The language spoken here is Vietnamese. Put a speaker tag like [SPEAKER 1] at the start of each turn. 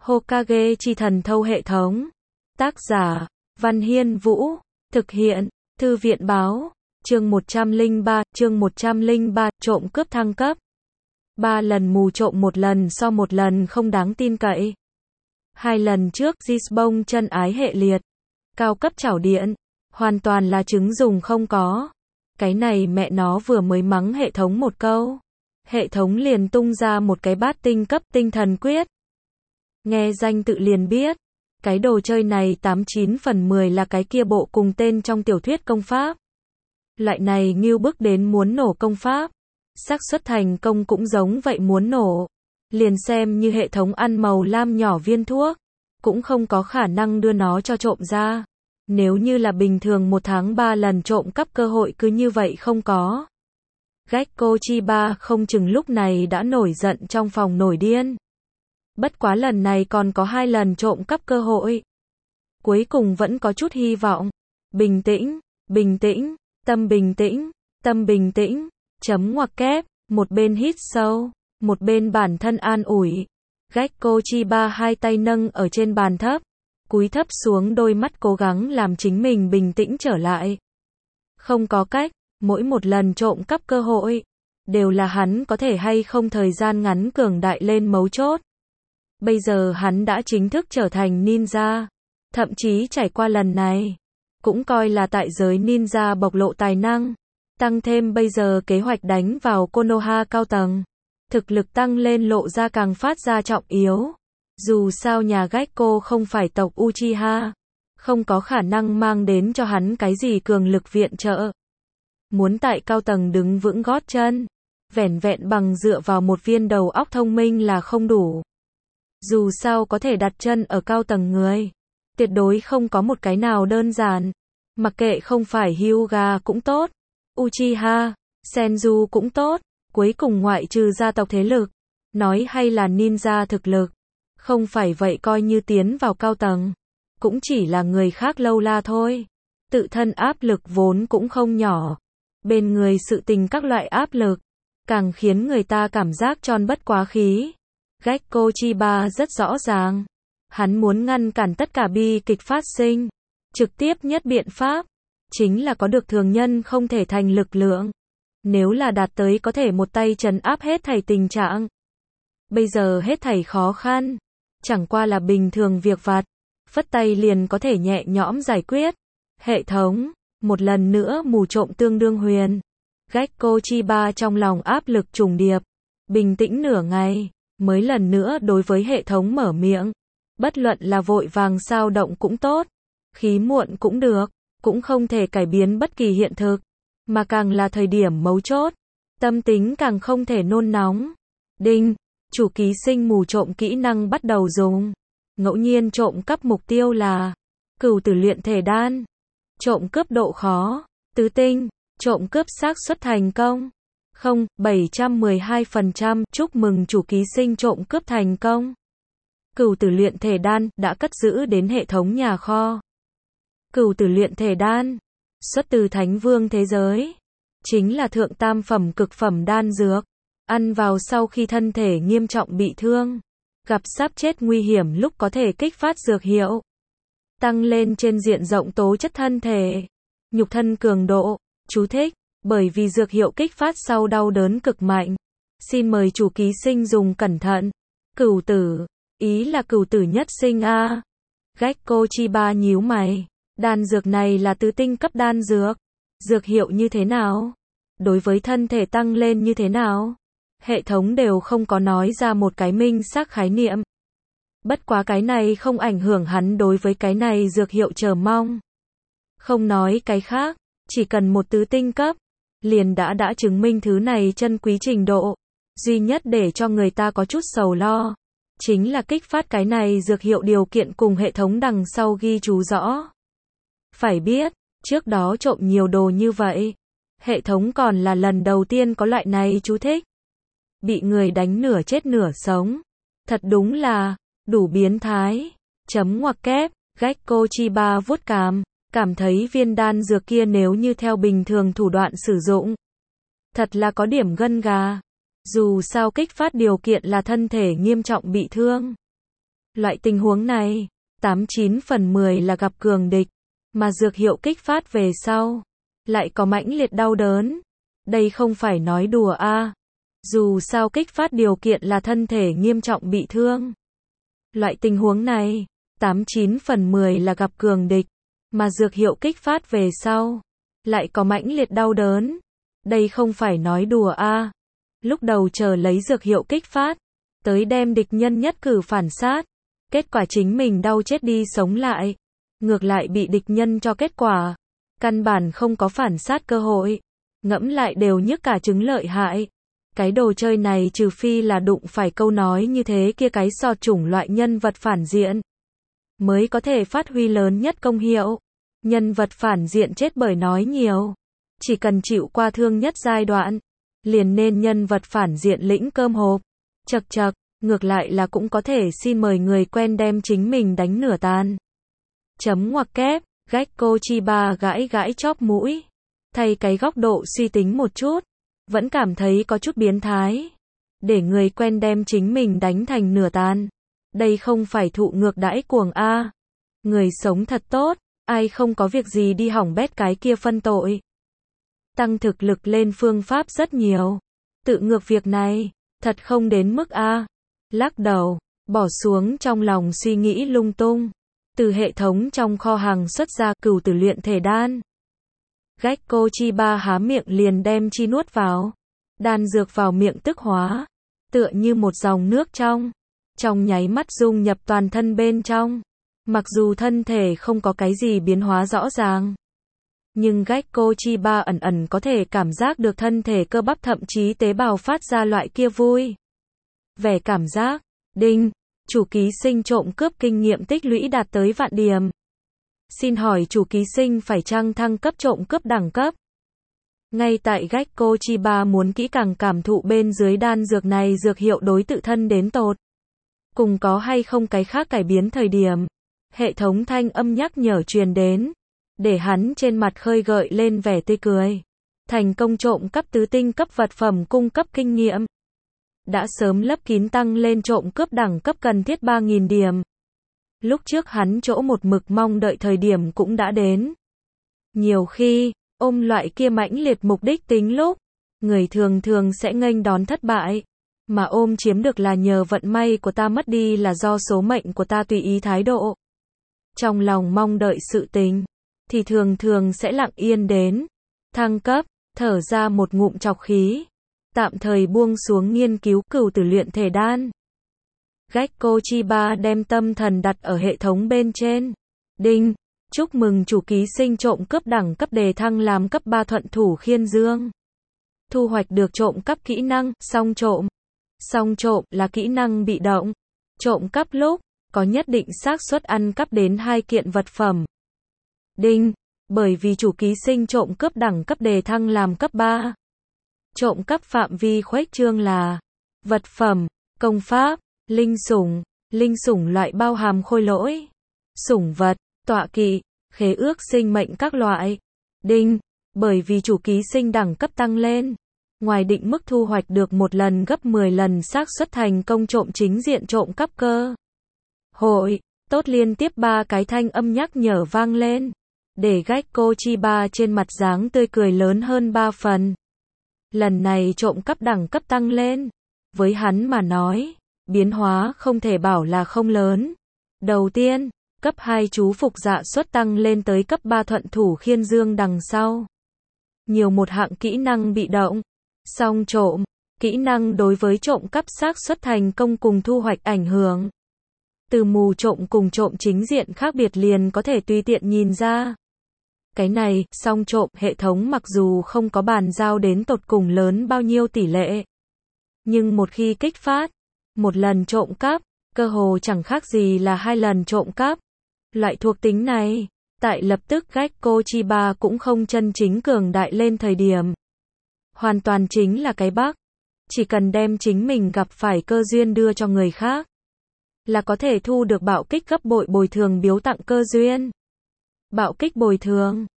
[SPEAKER 1] Hokage chi thần thâu hệ thống. Tác giả, Văn Hiên Vũ. Thực hiện, Thư viện báo. Chương 103, trộm cướp thăng cấp. 3 lần mù trộm, một lần so một lần không đáng tin cậy. 2 lần trước, Gisbong chân ái hệ liệt. Cao cấp chảo điện. Hoàn toàn là trứng dùng không có. Cái này mẹ nó vừa mới mắng hệ thống một câu. Hệ thống liền tung ra một cái bát tinh cấp tinh thần quyết. Nghe danh tự liền biết. Cái đồ chơi này 89 phần 10 là cái kia bộ cùng tên trong tiểu thuyết công pháp. Loại này ngưu bức đến muốn nổ công pháp. Xác suất thành công cũng giống vậy muốn nổ. Liền xem như hệ thống ăn màu lam nhỏ viên thuốc. Cũng không có khả năng đưa nó cho trộm ra. Nếu như là bình thường 1 tháng 3 lần trộm cắp cơ hội cứ như vậy không có. Gekko Chiba không chừng lúc này đã nổi giận trong phòng nổi điên. Bất quá lần này còn có 2 lần trộm cắp cơ hội. Cuối cùng vẫn có chút hy vọng. Bình tĩnh, bình tĩnh, tâm bình tĩnh, tâm bình tĩnh, chấm ngoặc kép, một bên hít sâu, một bên bản thân an ủi. Gekko Chiba 2 tay nâng ở trên bàn thấp, cúi thấp xuống, đôi mắt cố gắng làm chính mình bình tĩnh trở lại. Không có cách, mỗi một lần trộm cắp cơ hội, đều là hắn có thể hay không thời gian ngắn cường đại lên mấu chốt. Bây giờ hắn đã chính thức trở thành ninja, thậm chí trải qua lần này, cũng coi là tại giới ninja bộc lộ tài năng. Tăng thêm bây giờ kế hoạch đánh vào Konoha cao tầng, thực lực tăng lên lộ ra càng phát ra trọng yếu. Dù sao nhà Gekko không phải tộc Uchiha, không có khả năng mang đến cho hắn cái gì cường lực viện trợ. Muốn tại cao tầng đứng vững gót chân, vẻn vẹn bằng dựa vào một viên đầu óc thông minh là không đủ. Dù sao có thể đặt chân ở cao tầng người, tuyệt đối không có một cái nào đơn giản. Mặc kệ không phải Hyuga cũng tốt, Uchiha, Senju cũng tốt, cuối cùng ngoại trừ gia tộc thế lực, nói hay là ninja thực lực. Không phải vậy coi như tiến vào cao tầng, cũng chỉ là người khác lâu la thôi. Tự thân áp lực vốn cũng không nhỏ. Bên người sự tình các loại áp lực, càng khiến người ta cảm giác tròn bất quá khí. Gekko Chiba rất rõ ràng. Hắn muốn ngăn cản tất cả bi kịch phát sinh. Trực tiếp nhất biện pháp, chính là có được thường nhân không thể thành lực lượng. Nếu là đạt tới có thể một tay trấn áp hết thảy tình trạng. Bây giờ hết thảy khó khăn, chẳng qua là bình thường việc vặt, phất tay liền có thể nhẹ nhõm giải quyết. Hệ thống, một lần nữa mù trộm tương đương huyền. Gekko Chiba trong lòng áp lực trùng điệp, bình tĩnh nửa ngày, mới lần nữa đối với hệ thống mở miệng. Bất luận là vội vàng sao động cũng tốt, khí muộn cũng được, cũng không thể cải biến bất kỳ hiện thực, mà càng là thời điểm mấu chốt, tâm tính càng không thể nôn nóng. Đinh, chủ ký sinh mù trộm kỹ năng bắt đầu dùng. Ngẫu nhiên trộm cắp mục tiêu là Cửu Tử Luyện Thể Đan. Trộm cướp độ khó tứ tinh, trộm cướp xác suất thành công 712%. Chúc mừng chủ ký sinh trộm cướp thành công. Cửu Tử Luyện Thể Đan đã cất giữ đến hệ thống nhà kho. Cửu Tử Luyện Thể Đan xuất từ Thánh Vương thế giới, chính là thượng tam phẩm cực phẩm đan dược. Ăn vào sau khi thân thể nghiêm trọng bị thương, gặp sắp chết nguy hiểm lúc có thể kích phát dược hiệu, tăng lên trên diện rộng tố chất thân thể, nhục thân cường độ. Chú thích, bởi vì dược hiệu kích phát sau đau đớn cực mạnh. Xin mời chủ ký sinh dùng cẩn thận. Cửu tử, ý là cửu tử nhất sinh a. Gekko Chiba nhíu mày, đan dược này là tứ tinh cấp đan dược. Dược hiệu như thế nào? Đối với thân thể tăng lên như thế nào? Hệ thống đều không có nói ra một cái minh xác khái niệm. Bất quá cái này không ảnh hưởng hắn đối với cái này dược hiệu chờ mong. Không nói cái khác, chỉ cần một tứ tinh cấp, liền đã chứng minh thứ này chân quý trình độ. Duy nhất để cho người ta có chút sầu lo, chính là kích phát cái này dược hiệu điều kiện cùng hệ thống đằng sau ghi chú rõ. Phải biết, trước đó trộm nhiều đồ như vậy, hệ thống còn là lần đầu tiên có loại này chú thích. Bị người đánh nửa chết nửa sống. Thật đúng là đủ biến thái. Chấm ngoặc kép, Gekko Chiba vuốt cảm thấy viên đan dược kia nếu như theo bình thường thủ đoạn sử dụng, thật là có điểm gân gà. Dù sao kích phát điều kiện là thân thể nghiêm trọng bị thương. Loại tình huống này, 89 phần 10 là gặp cường địch, mà dược hiệu kích phát về sau, lại có mãnh liệt đau đớn. Đây không phải nói đùa a. Dù sao kích phát điều kiện là thân thể nghiêm trọng bị thương. Loại tình huống này, 89 phần 10 là gặp cường địch, mà dược hiệu kích phát về sau, lại có mãnh liệt đau đớn. Đây không phải nói đùa a. Lúc đầu chờ lấy dược hiệu kích phát, tới đem địch nhân nhất cử phản sát. Kết quả chính mình đau chết đi sống lại. Ngược lại bị địch nhân cho kết quả. Căn bản không có phản sát cơ hội. Ngẫm lại đều nhức cả trứng lợi hại. Cái đồ chơi này trừ phi là đụng phải câu nói như thế kia cái sọt chủng loại nhân vật phản diện, mới có thể phát huy lớn nhất công hiệu. Nhân vật phản diện chết bởi nói nhiều. Chỉ cần chịu qua thương nhất giai đoạn, liền nên nhân vật phản diện lĩnh cơm hộp. Chật chật, ngược lại là cũng có thể xin mời người quen đem chính mình đánh nửa tan. Chấm ngoặc kép, Gekko Chiba gãi gãi chóp mũi. Thay cái góc độ suy tính một chút, vẫn cảm thấy có chút biến thái. Để người quen đem chính mình đánh thành nửa tan. Đây không phải thụ ngược đãi cuồng a. Người sống thật tốt, ai không có việc gì đi hỏng bét cái kia phân tội. Tăng thực lực lên phương pháp rất nhiều. Tự ngược việc này, thật không đến mức a. Lắc đầu, bỏ xuống trong lòng suy nghĩ lung tung. Từ hệ thống trong kho hàng xuất ra cửu tử luyện thể đan. Gekko Chiba há miệng liền đem chi nuốt vào. Đan dược vào miệng tức hóa, tựa như một dòng nước trong nháy mắt dung nhập toàn thân bên trong. Mặc dù thân thể không có cái gì biến hóa rõ ràng, nhưng Gekko Chiba ẩn ẩn có thể cảm giác được thân thể cơ bắp thậm chí tế bào phát ra loại kia vui vẻ cảm giác. Đinh, chủ ký sinh trộm cướp kinh nghiệm tích lũy đạt tới vạn điểm. Xin hỏi chủ ký sinh phải chăng thăng cấp trộm cướp đẳng cấp? Ngay tại Gekko Chiba muốn kỹ càng cảm thụ bên dưới đan dược này dược hiệu đối tự thân đến tột cùng có hay không cái khác cải biến thời điểm, hệ thống thanh âm nhắc nhở truyền đến, để hắn trên mặt khơi gợi lên vẻ tươi cười. Thành công trộm cắp tứ tinh cấp vật phẩm cung cấp kinh nghiệm. Đã sớm lấp kín tăng lên trộm cướp đẳng cấp cần thiết 3.000 điểm. Lúc trước hắn chỗ một mực mong đợi thời điểm cũng đã đến. Nhiều khi, ôm loại kia mãnh liệt mục đích tính lúc, người thường thường sẽ nghênh đón thất bại. Mà ôm chiếm được là nhờ vận may của ta, mất đi là do số mệnh của ta tùy ý thái độ. Trong lòng mong đợi sự tình, thì thường thường sẽ lặng yên đến. Thăng cấp, thở ra một ngụm trọc khí. Tạm thời buông xuống nghiên cứu cửu tử luyện thể đan. Gekko Chiba đem tâm thần đặt ở hệ thống bên trên. Đinh, chúc mừng chủ ký sinh trộm cướp đẳng cấp đề thăng làm cấp 3 thuận thủ khiên dương. Thu hoạch được trộm cắp kỹ năng, song trộm. Song trộm là kỹ năng bị động. Trộm cắp lúc, có nhất định xác suất ăn cắp đến 2 kiện vật phẩm. Đinh, bởi vì chủ ký sinh trộm cướp đẳng cấp đề thăng làm cấp 3. Trộm cắp phạm vi khuếch trương là vật phẩm, công pháp, linh sủng loại bao hàm khôi lỗi, sủng vật, tọa kỵ, khế ước sinh mệnh các loại. Đinh, bởi vì chủ ký sinh đẳng cấp tăng lên, ngoài định mức thu hoạch được một lần gấp 10 lần xác suất thành công trộm chính diện trộm cắp cơ hội. Tốt, liên tiếp 3 cái thanh âm nhắc nhở vang lên, để Gekko Chiba trên mặt dáng tươi cười lớn hơn 3 phần. Lần này trộm cắp đẳng cấp tăng lên, với hắn mà nói, biến hóa không thể bảo là không lớn. Đầu tiên, cấp 2 chú phục dạ suất tăng lên tới cấp 3 thuận thủ khiên dương, đằng sau nhiều một hạng kỹ năng bị động. Song trộm, kỹ năng đối với trộm cắp xác suất thành công cùng thu hoạch ảnh hưởng. Từ mù trộm cùng trộm chính diện khác biệt liền có thể tùy tiện nhìn ra. Cái này, song trộm, hệ thống mặc dù không có bàn giao đến tột cùng lớn bao nhiêu tỷ lệ, nhưng một khi kích phát, một lần trộm cắp, cơ hồ chẳng khác gì là 2 lần trộm cắp. Loại thuộc tính này, tại lập tức Gekko Chiba cũng không chân chính cường đại lên thời điểm. Hoàn toàn chính là cái bug. Chỉ cần đem chính mình gặp phải cơ duyên đưa cho người khác, là có thể thu được bạo kích gấp bội bồi thường biếu tặng cơ duyên. Bạo kích bồi thường,